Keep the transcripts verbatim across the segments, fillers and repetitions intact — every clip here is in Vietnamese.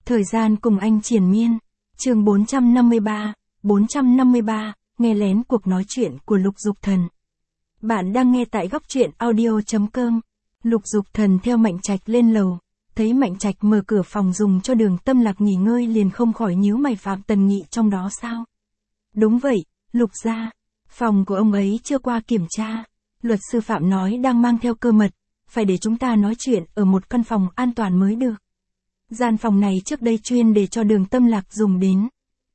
Thời gian cùng anh triền miên. Chương bốn trăm năm mươi ba, bốn trăm năm mươi ba, nghe lén cuộc nói chuyện của Lục Dục Thần. Bạn đang nghe tại góc truyện audio chấm com. Lục Dục Thần theo Mạnh Trạch lên lầu, thấy Mạnh Trạch mở cửa phòng dùng cho Đường Tâm Lạc nghỉ ngơi liền không khỏi nhíu mày. Phạm Tần Nghị trong đó sao? Đúng vậy, Lục gia, phòng của ông ấy chưa qua kiểm tra. Luật sư Phạm nói đang mang theo cơ mật, phải để chúng ta nói chuyện ở một căn phòng an toàn mới được. Gian phòng này trước đây chuyên để cho Đường Tâm Lạc dùng đến.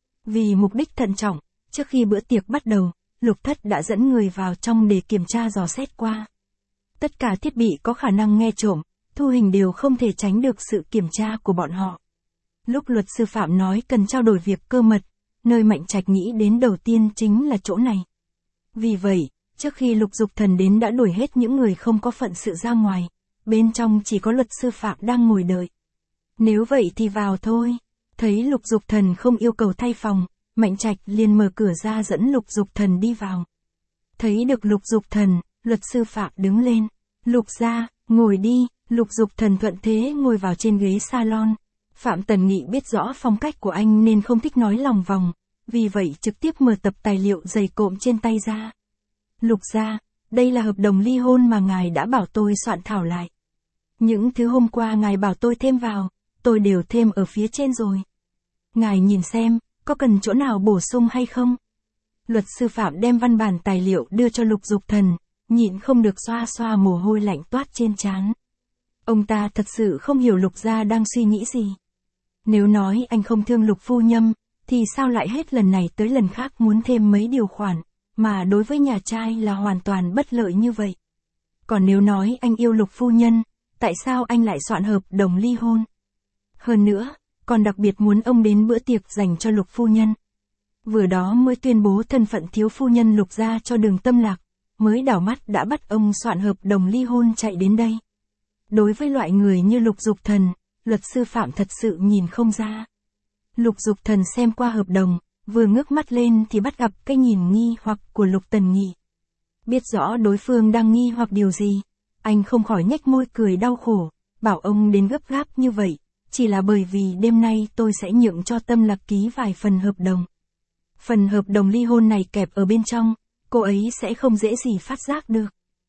Vì mục đích thận trọng, trước khi bữa tiệc bắt đầu, Lục Thất đã dẫn người vào trong để kiểm tra dò xét qua. Tất cả thiết bị có khả năng nghe trộm, thu hình đều không thể tránh được sự kiểm tra của bọn họ. Lúc luật sư Phạm nói cần trao đổi việc cơ mật, nơi Mạnh Trạch nghĩ đến đầu tiên chính là chỗ này. Vì vậy, trước khi Lục Dục Thần đến đã đuổi hết những người không có phận sự ra ngoài, bên trong chỉ có luật sư Phạm đang ngồi đợi. Nếu vậy thì vào thôi. Thấy Lục Dục Thần không yêu cầu thay phòng, Mạnh Trạch liền mở cửa ra dẫn Lục Dục Thần đi vào. Thấy được Lục Dục Thần, luật sư Phạm đứng lên. Lục gia, ngồi đi. Lục Dục Thần thuận thế ngồi vào trên ghế salon. Phạm Tần Nghị biết rõ phong cách của anh nên không thích nói lòng vòng, vì vậy trực tiếp mở tập tài liệu dày cộm trên tay ra. Lục gia, đây là hợp đồng ly hôn mà ngài đã bảo tôi soạn thảo lại. Những thứ hôm qua ngài bảo tôi thêm vào, tôi đều thêm ở phía trên rồi. Ngài nhìn xem, có cần chỗ nào bổ sung hay không? Luật sư Phạm đem văn bản tài liệu đưa cho Lục Dục Thần, nhịn không được xoa xoa mồ hôi lạnh toát trên trán. Ông ta thật sự không hiểu Lục gia đang suy nghĩ gì. Nếu nói anh không thương Lục phu nhân, thì sao lại hết lần này tới lần khác muốn thêm mấy điều khoản, mà đối với nhà trai là hoàn toàn bất lợi như vậy. Còn nếu nói anh yêu Lục phu nhân, tại sao anh lại soạn hợp đồng ly hôn? Hơn nữa, còn đặc biệt muốn ông đến bữa tiệc dành cho Lục phu nhân. Vừa đó mới tuyên bố thân phận thiếu phu nhân Lục gia cho Đường Tâm Lạc, mới đảo mắt đã bắt ông soạn hợp đồng ly hôn chạy đến đây. Đối với loại người như Lục Dục Thần, luật sư Phạm thật sự nhìn không ra. Lục Dục Thần xem qua hợp đồng, vừa ngước mắt lên thì bắt gặp cái nhìn nghi hoặc của Lục Tần Nghị. Biết rõ đối phương đang nghi hoặc điều gì, anh không khỏi nhếch môi cười đau khổ, bảo ông đến gấp gáp như vậy, chỉ là bởi vì đêm nay tôi sẽ nhượng cho Tâm Lạc ký vài phần hợp đồng. Phần hợp đồng ly hôn này kẹp ở bên trong, cô ấy sẽ không dễ gì phát giác được.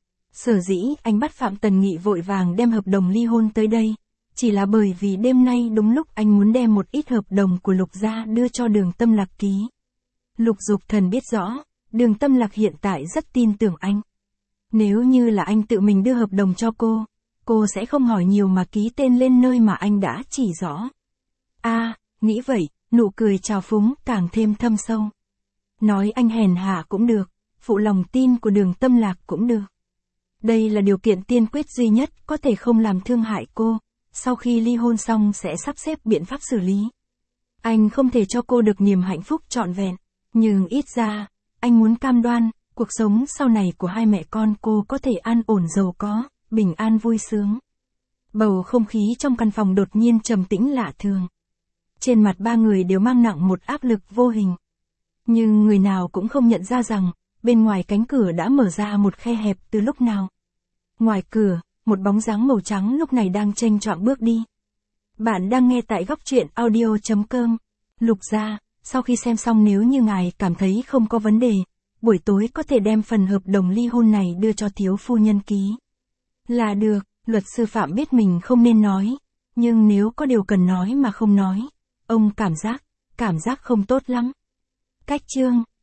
Sở dĩ anh bắt Phạm Tần Nghị vội vàng đem hợp đồng ly hôn tới đây, chỉ là bởi vì đêm nay đúng lúc anh muốn đem một ít hợp đồng của Lục gia đưa cho Đường Tâm Lạc ký. Lục Dục Thần biết rõ, Đường Tâm Lạc hiện tại rất tin tưởng anh. Nếu như là anh tự mình đưa hợp đồng cho cô, cô sẽ không hỏi nhiều mà ký tên lên nơi mà anh đã chỉ rõ. A, à, nghĩ vậy, nụ cười trào phúng càng thêm thâm sâu. Nói anh hèn hạ cũng được, phụ lòng tin của Đường Tâm Lạc cũng được. Đây là điều kiện tiên quyết duy nhất có thể không làm thương hại cô, sau khi ly hôn xong sẽ sắp xếp biện pháp xử lý. Anh không thể cho cô được niềm hạnh phúc trọn vẹn, nhưng ít ra, anh muốn cam đoan, cuộc sống sau này của hai mẹ con cô có thể an ổn giàu có, bình an vui sướng. Bầu không khí trong căn phòng đột nhiên trầm tĩnh lạ thường. Trên mặt ba người đều mang nặng một áp lực vô hình. Nhưng người nào cũng không nhận ra rằng, bên ngoài cánh cửa đã mở ra một khe hẹp từ lúc nào. Ngoài cửa, một bóng dáng màu trắng lúc này đang chênh choạng bước đi. Bạn đang nghe tại góc truyện audio chấm com. Lục gia, sau khi xem xong nếu như ngài cảm thấy không có vấn đề, buổi tối có thể đem phần hợp đồng ly hôn này đưa cho thiếu phu nhân ký. Là được, luật sư Phạm biết mình không nên nói, nhưng nếu có điều cần nói mà không nói, ông cảm giác, cảm giác không tốt lắm. Cách chương